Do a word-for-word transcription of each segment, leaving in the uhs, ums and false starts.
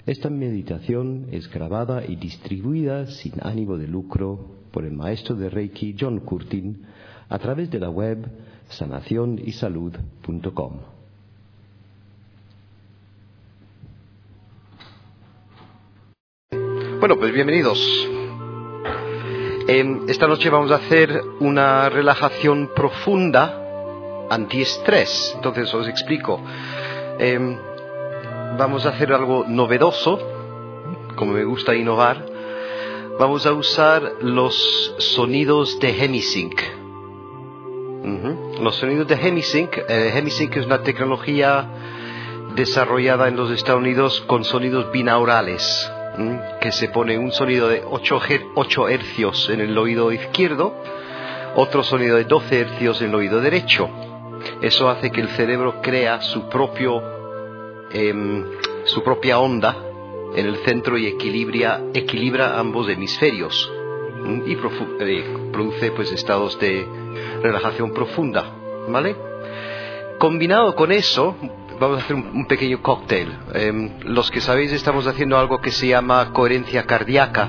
Esta meditación es grabada y distribuida sin ánimo de lucro por el maestro de Reiki John Curtin a través de la web sanación y salud punto com. Bueno, pues bienvenidos. Eh, esta noche vamos a hacer una relajación profunda antiestrés. Entonces os explico. Eh, vamos a hacer algo novedoso, como me gusta innovar. Vamos a usar los sonidos de Hemisync. Uh-huh. Los sonidos de Hemisync. Eh, Hemisync es una tecnología desarrollada en los Estados Unidos con sonidos binaurales. Que se pone un sonido de ocho hercios en el oído izquierdo, otro sonido de doce hercios en el oído derecho. Eso hace que el cerebro crea su propio eh, su propia onda en el centro y equilibra, equilibra ambos hemisferios y profu- eh, produce pues estados de relajación profunda, ¿vale? Combinado con eso, vamos a hacer un, un pequeño cóctel. Eh, los que sabéis, estamos haciendo algo que se llama coherencia cardíaca.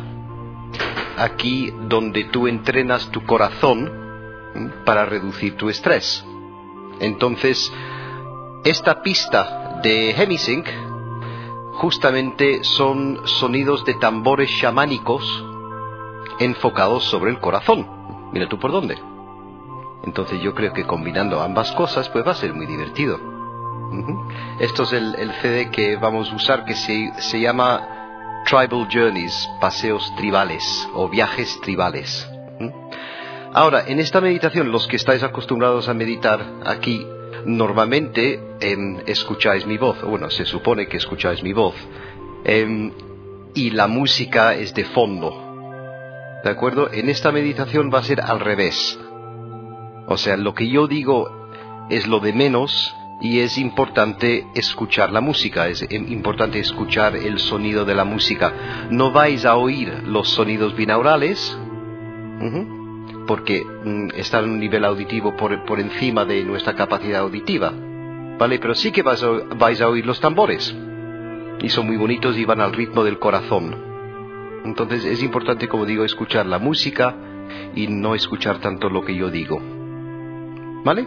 Aquí donde tú entrenas tu corazón ¿eh? para reducir tu estrés. Entonces, esta pista de Hemisync justamente son sonidos de tambores chamánicos enfocados sobre el corazón. Mira tú por dónde. Entonces yo creo que combinando ambas cosas pues va a ser muy divertido. Uh-huh. Esto es el, el C D que vamos a usar, que se, se llama Tribal Journeys, paseos tribales o viajes tribales. Uh-huh. Ahora, en esta meditación, los que estáis acostumbrados a meditar aquí, normalmente eh, escucháis mi voz, bueno, se supone que escucháis mi voz, eh, y la música es de fondo, ¿de acuerdo? En esta meditación va a ser al revés. O sea, lo que yo digo es lo de menos y es importante escuchar la música, es importante escuchar el sonido de la música. No vais a oír los sonidos binaurales, uh-huh, porque um, están en un nivel auditivo por, por encima de nuestra capacidad auditiva, ¿vale? Pero sí que vais a, vais a oír los tambores, y son muy bonitos y van al ritmo del corazón. Entonces es importante, como digo, escuchar la música y no escuchar tanto lo que yo digo. ¿Vale?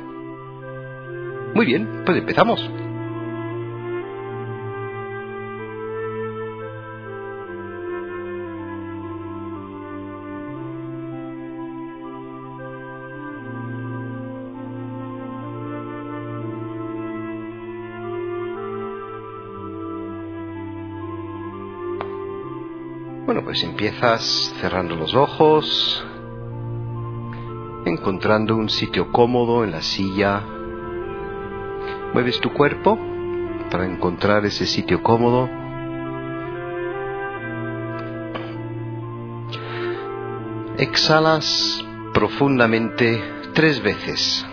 Muy bien, pues empezamos. Bueno, pues empiezas cerrando los ojos, encontrando un sitio cómodo en la silla. Mueves tu cuerpo para encontrar ese sitio cómodo. Exhalas profundamente tres veces.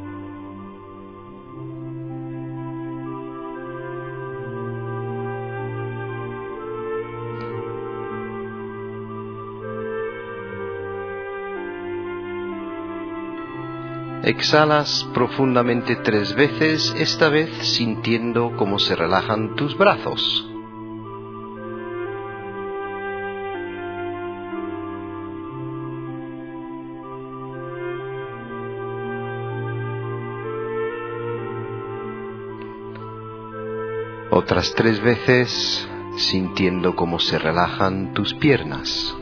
Exhalas profundamente tres veces, esta vez sintiendo cómo se relajan tus brazos. Otras tres veces sintiendo cómo se relajan tus piernas.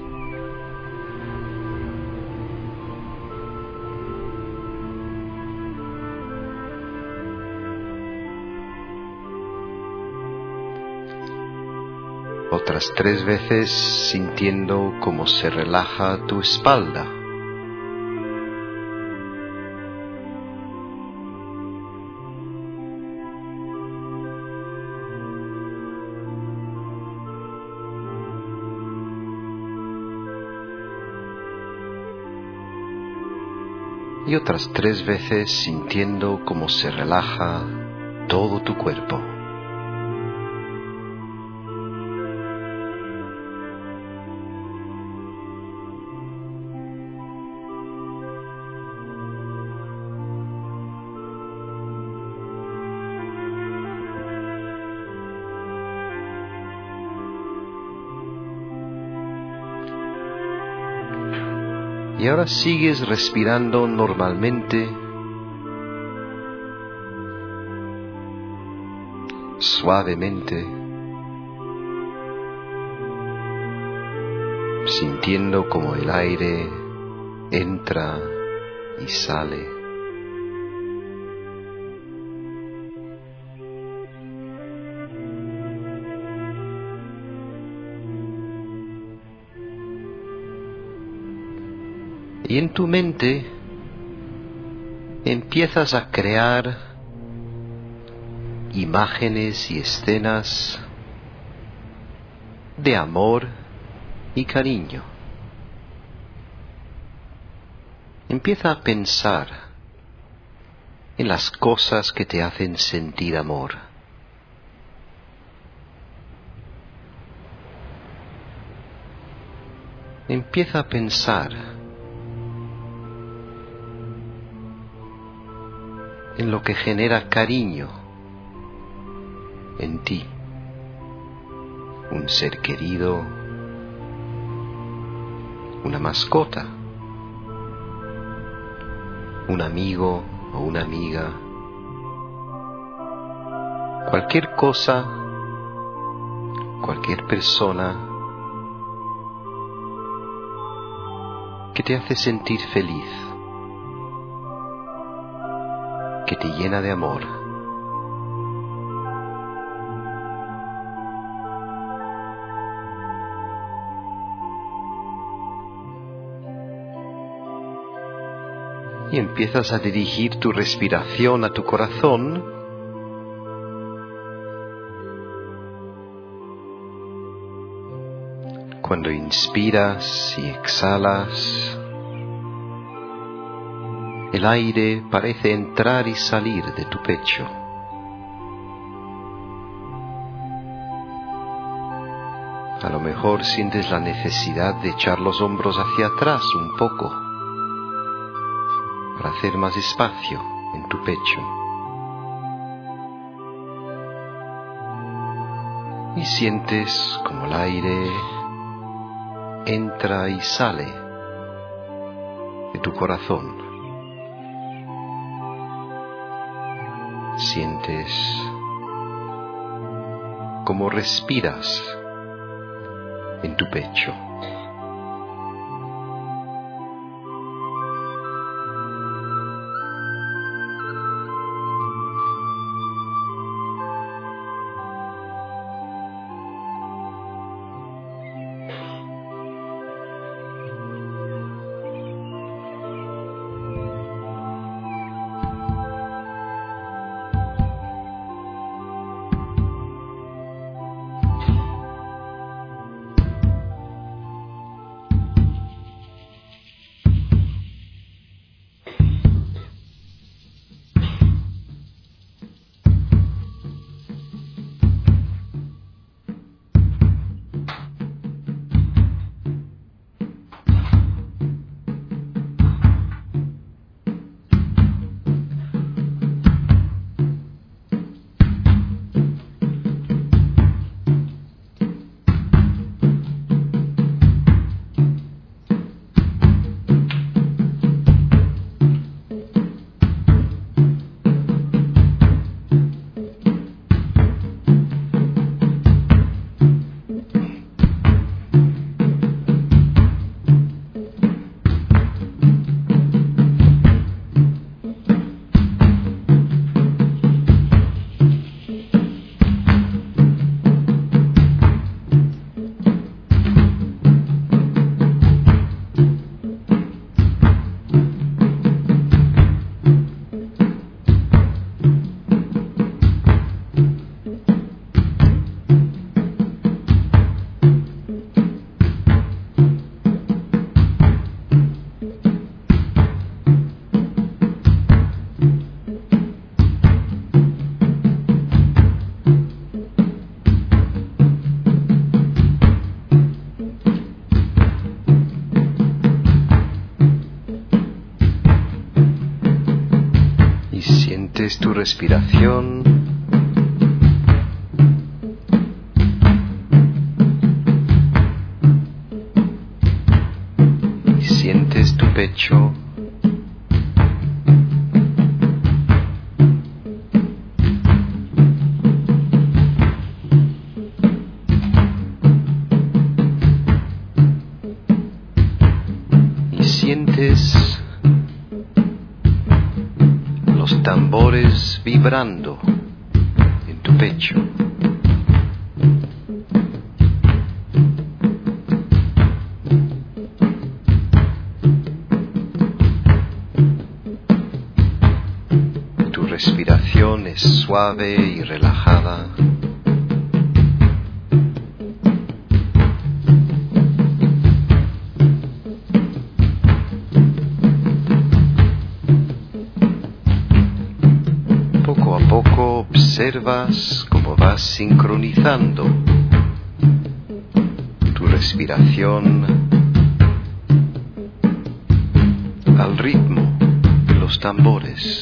Otras tres veces sintiendo cómo se relaja tu espalda. Y otras tres veces sintiendo cómo se relaja todo tu cuerpo. Y ahora sigues respirando normalmente, suavemente, sintiendo como el aire entra y sale. Y en tu mente empiezas a crear imágenes y escenas de amor y cariño. Empieza a pensar en las cosas que te hacen sentir amor. Empieza a pensar en lo que genera cariño en ti. Un ser querido, una mascota, un amigo o una amiga, cualquier cosa, cualquier persona que te hace sentir feliz, que te llena de amor. Y empiezas a dirigir tu respiración a tu corazón. Cuando inspiras y exhalas, el aire parece entrar y salir de tu pecho. A lo mejor sientes la necesidad de echar los hombros hacia atrás un poco para hacer más espacio en tu pecho. Y sientes como el aire entra y sale de tu corazón. Sientes cómo respiras en tu pecho. Tu respiración, y sientes tu pecho. Y sientes los tambores vibrando en tu pecho. Tu respiración es suave y relajada. Poco a poco observas cómo vas sincronizando tu respiración al ritmo de los tambores.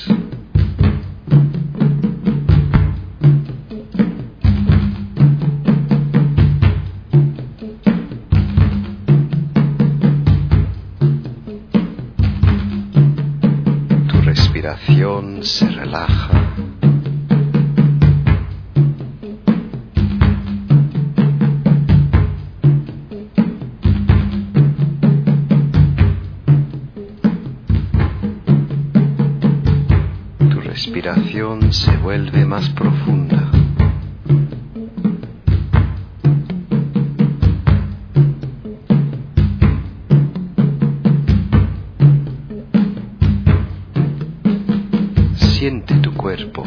Tu respiración se relaja. Tu respiración se vuelve más profunda. Siente tu cuerpo.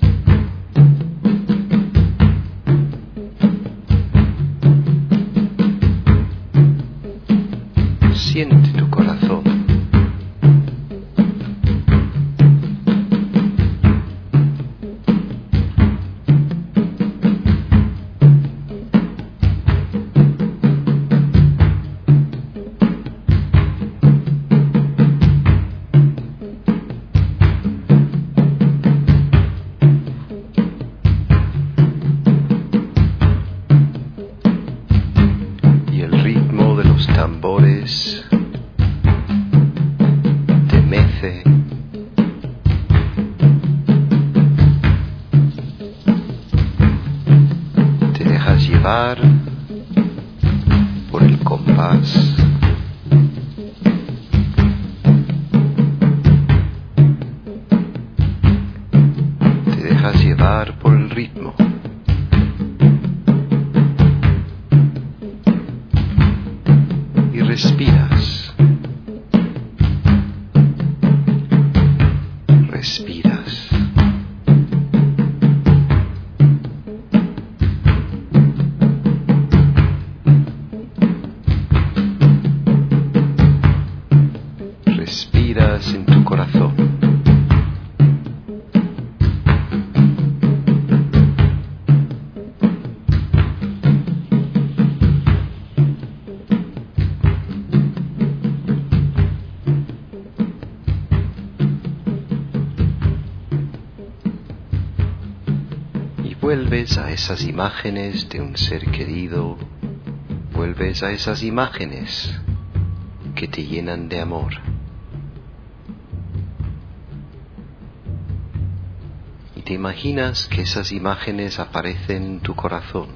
Siente tu corazón. Y el ritmo de los tambores te mece. Te dejas llevar por el compás. Te dejas llevar por el ritmo. Y respiras. Respiras. Respiras en tu corazón. Y vuelves a esas imágenes de un ser querido. Vuelves a esas imágenes que te llenan de amor. Y te imaginas que esas imágenes aparecen en tu corazón.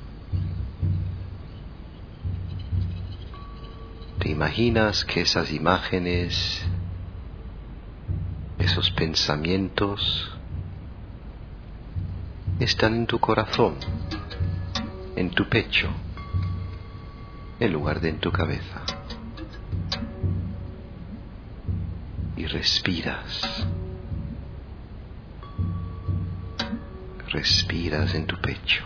Te imaginas que esas imágenes, esos pensamientos, están en tu corazón, en tu pecho, en lugar de en tu cabeza. Y respiras. Respiras en tu pecho.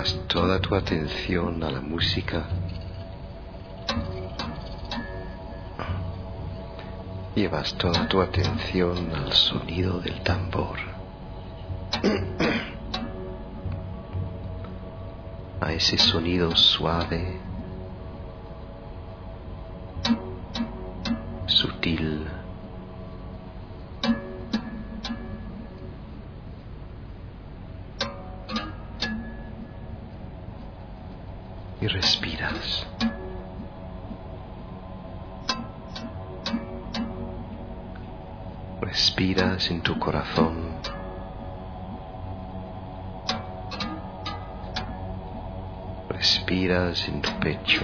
Llevas toda tu atención a la música. Llevas toda tu atención al sonido del tambor. A ese sonido suave, sutil. Y respiras. Respiras en tu corazón. Respiras en tu pecho.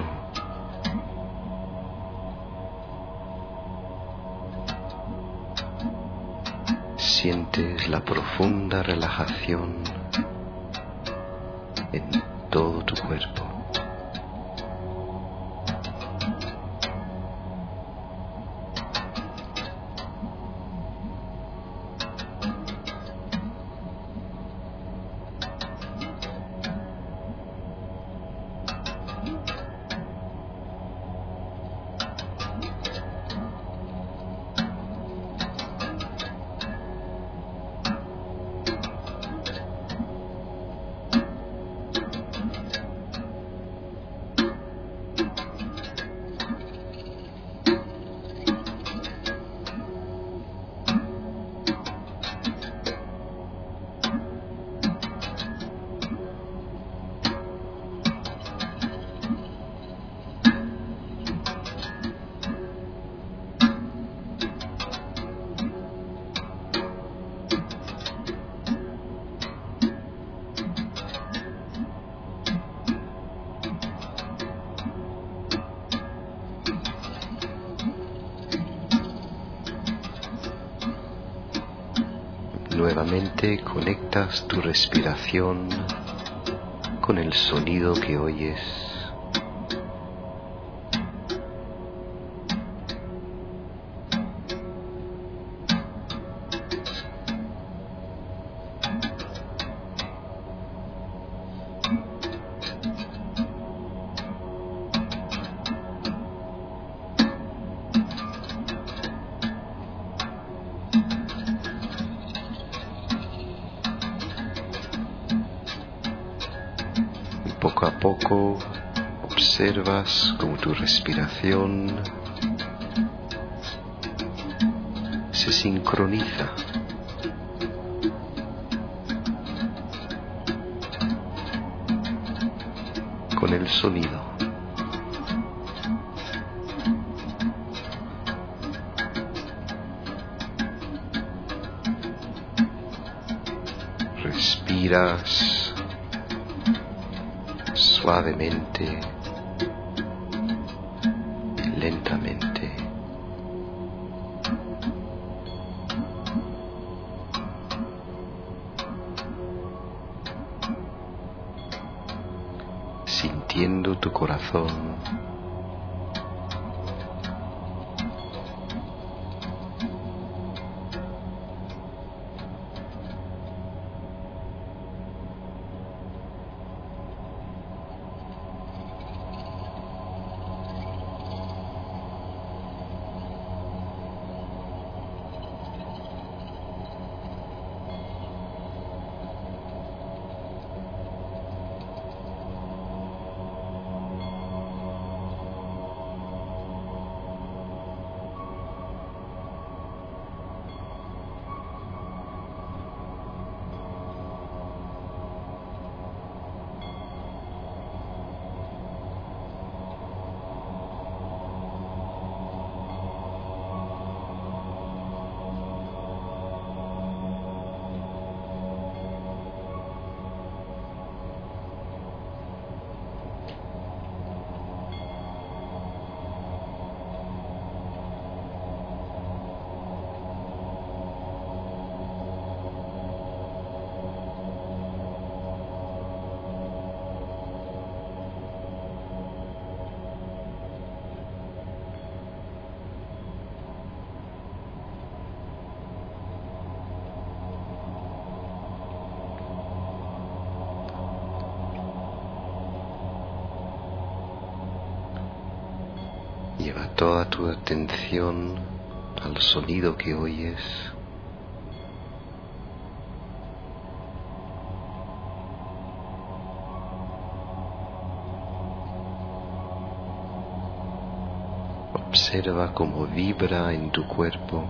Sientes la profunda relajación en todo tu cuerpo. Nuevamente conectas tu respiración con el sonido que oyes. Poco a poco observas cómo tu respiración se sincroniza con el sonido. Respiras suavemente, lentamente. Sintiendo tu corazón Lleva toda tu atención al sonido que oyes. Observa cómo vibra en tu cuerpo.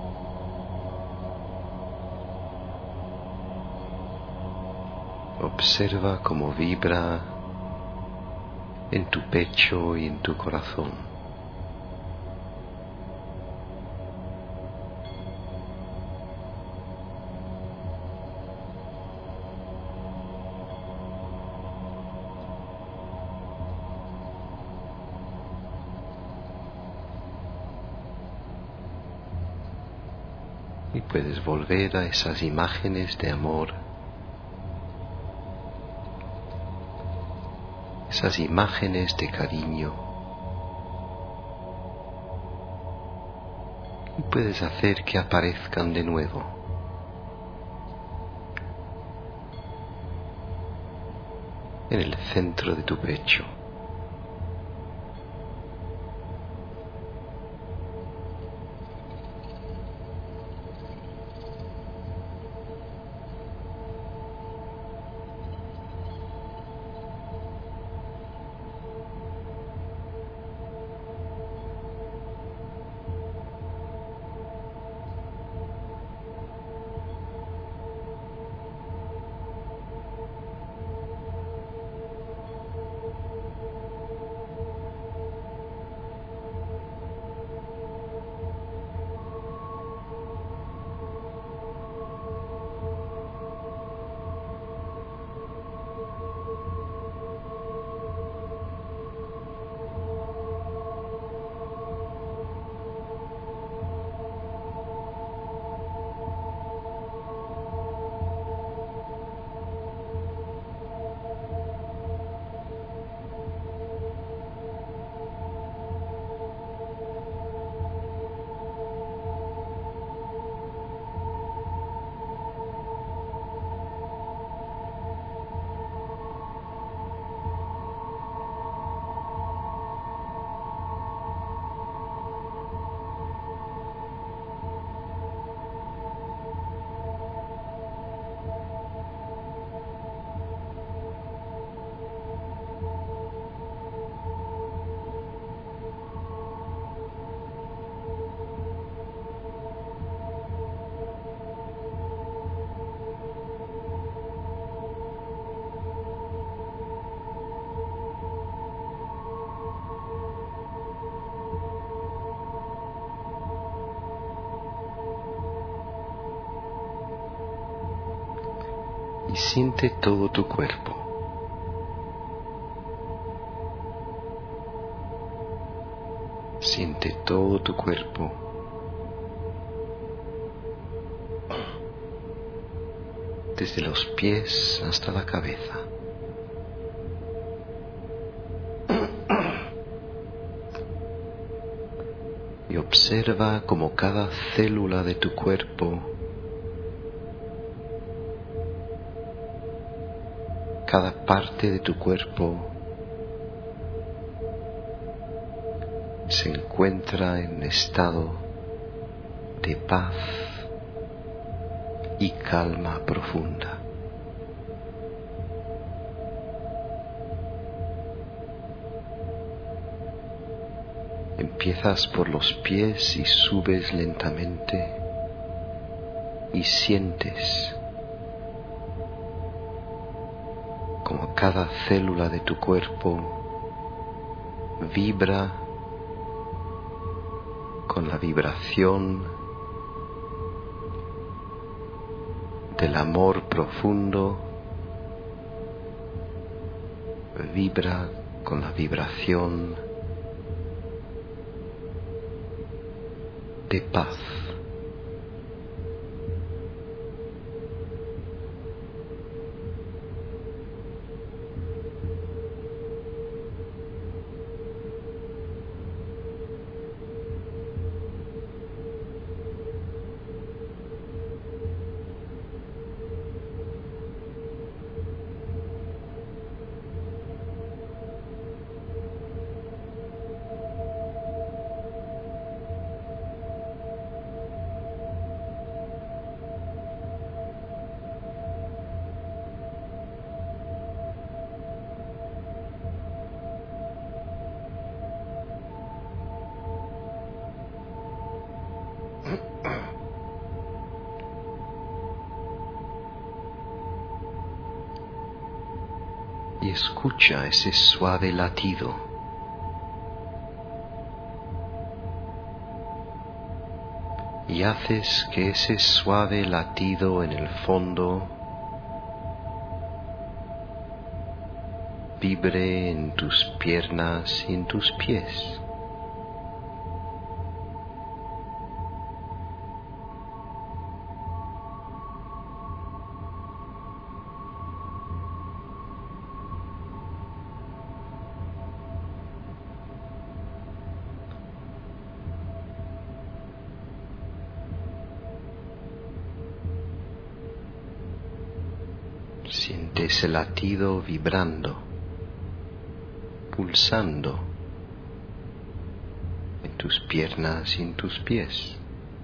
Observa cómo vibra en tu pecho y en tu corazón. Y puedes volver a esas imágenes de amor, esas imágenes de cariño. Y puedes hacer que aparezcan de nuevo. En el centro de tu pecho. Y siente todo tu cuerpo. Siente todo tu cuerpo. Desde los pies hasta la cabeza. Y observa cómo cada célula de tu cuerpo, cada parte de tu cuerpo se encuentra en estado de paz y calma profunda. Empiezas por los pies y subes lentamente y sientes como cada célula de tu cuerpo vibra con la vibración del amor profundo, vibra con la vibración de paz. y escucha ese suave latido. Y haces que ese suave latido en el fondo vibre en tus piernas y en tus pies. Siente ese latido vibrando, pulsando en tus piernas y en tus pies.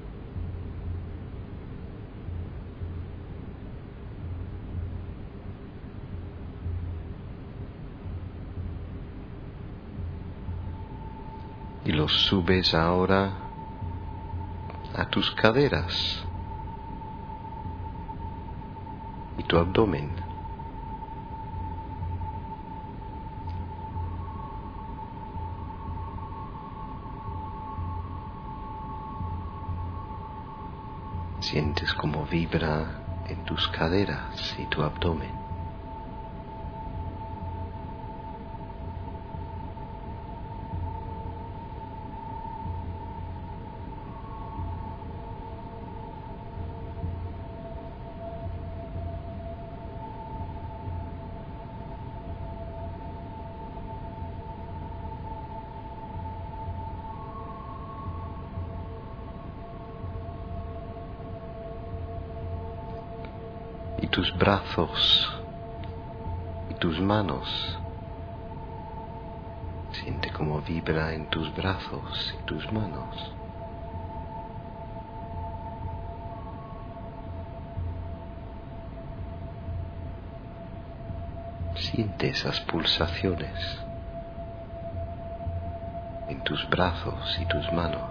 Y lo subes ahora a tus caderas y tu abdomen. Sientes como vibra en tus caderas y tu abdomen. Y tus brazos y tus manos. Siente cómo vibra en tus brazos y tus manos. Siente esas pulsaciones en tus brazos y tus manos.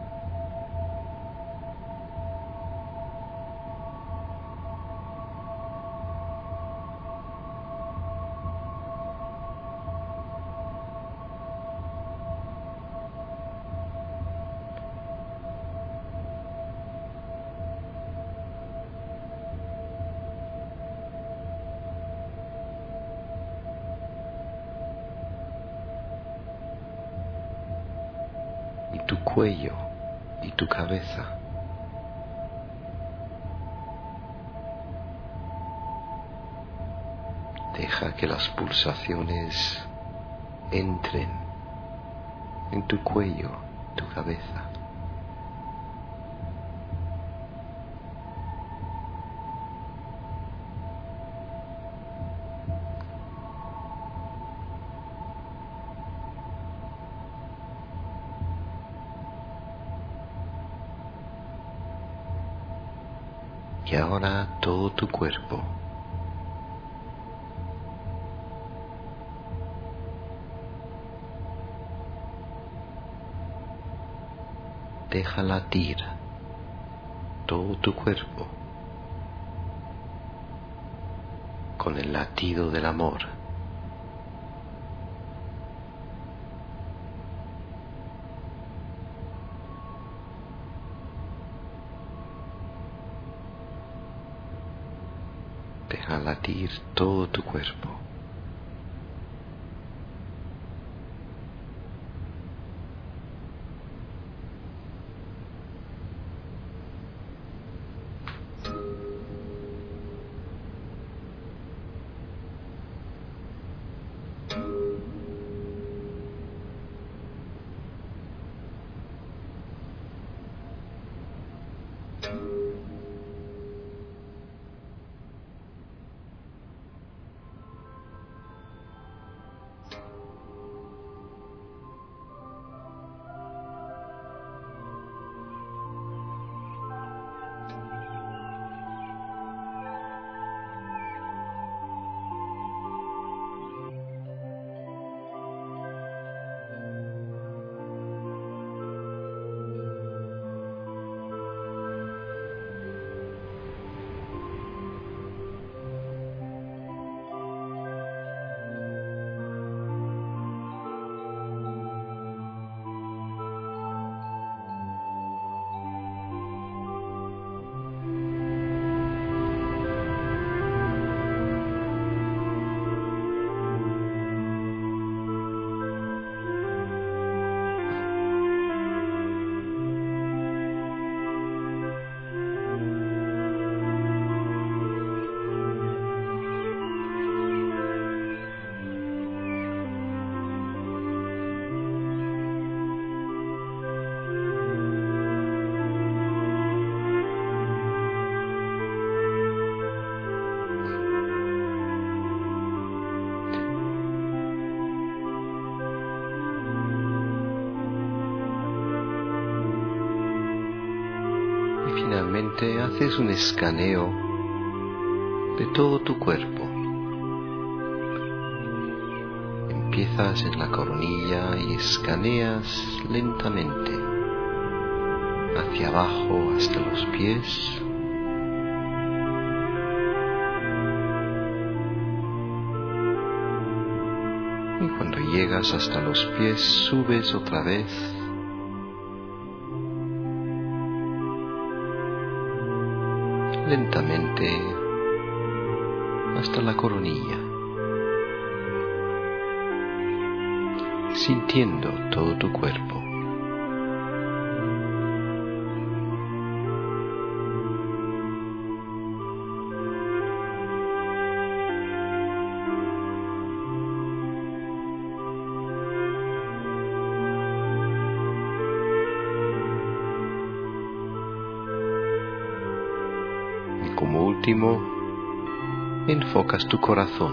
Y tu cuello y tu cabeza. Deja que las pulsaciones entren en tu cuello, tu cabeza. Y ahora todo tu cuerpo. Deja latir todo tu cuerpo con el latido del amor. Deja latir todo tu cuerpo. Finalmente haces un escaneo de todo tu cuerpo. Empiezas en la coronilla y escaneas lentamente hacia abajo hasta los pies. Y cuando llegas hasta los pies, subes otra vez. Lentamente hasta la coronilla, sintiendo todo tu cuerpo. Como último, enfocas tu corazón.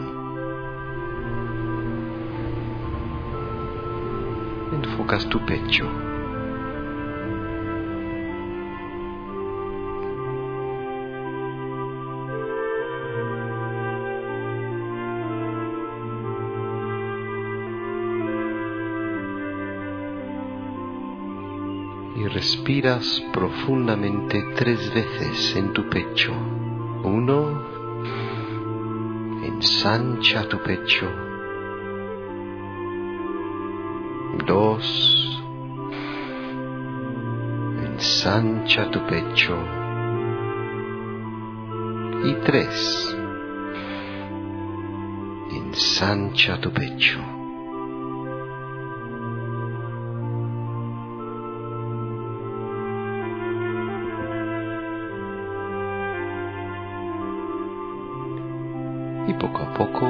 Enfocas tu pecho. Y respiras profundamente tres veces en tu pecho. Uno, ensancha tu pecho. Dos, ensancha tu pecho. Y tres, ensancha tu pecho. Y poco a poco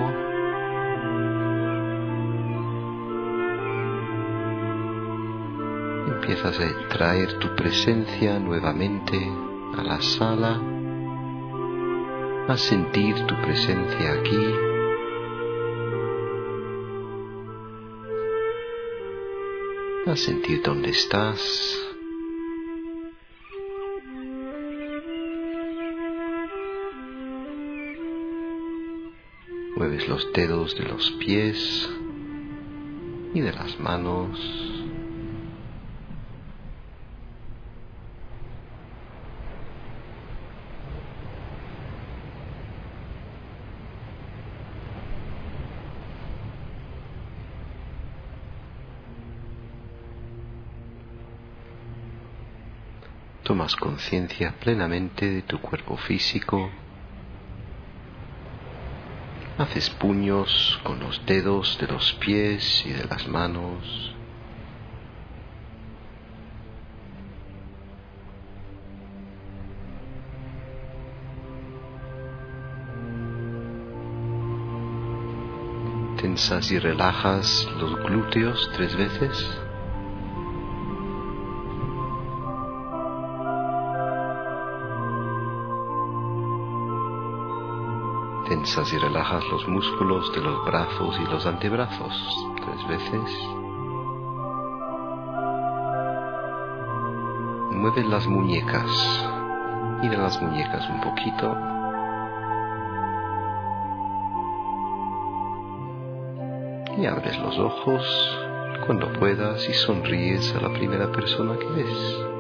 empiezas a traer tu presencia nuevamente a la sala, a sentir tu presencia aquí, a sentir dónde estás. Mueves los dedos de los pies y de las manos. Tomas conciencia plenamente de tu cuerpo físico. Haces puños con los dedos de los pies y de las manos. Tensas y relajas los glúteos tres veces. Tensas y relajas los músculos de los brazos y los antebrazos tres veces. Mueves las muñecas. Mira las muñecas un poquito. Y abres los ojos cuando puedas y sonríes a la primera persona que ves.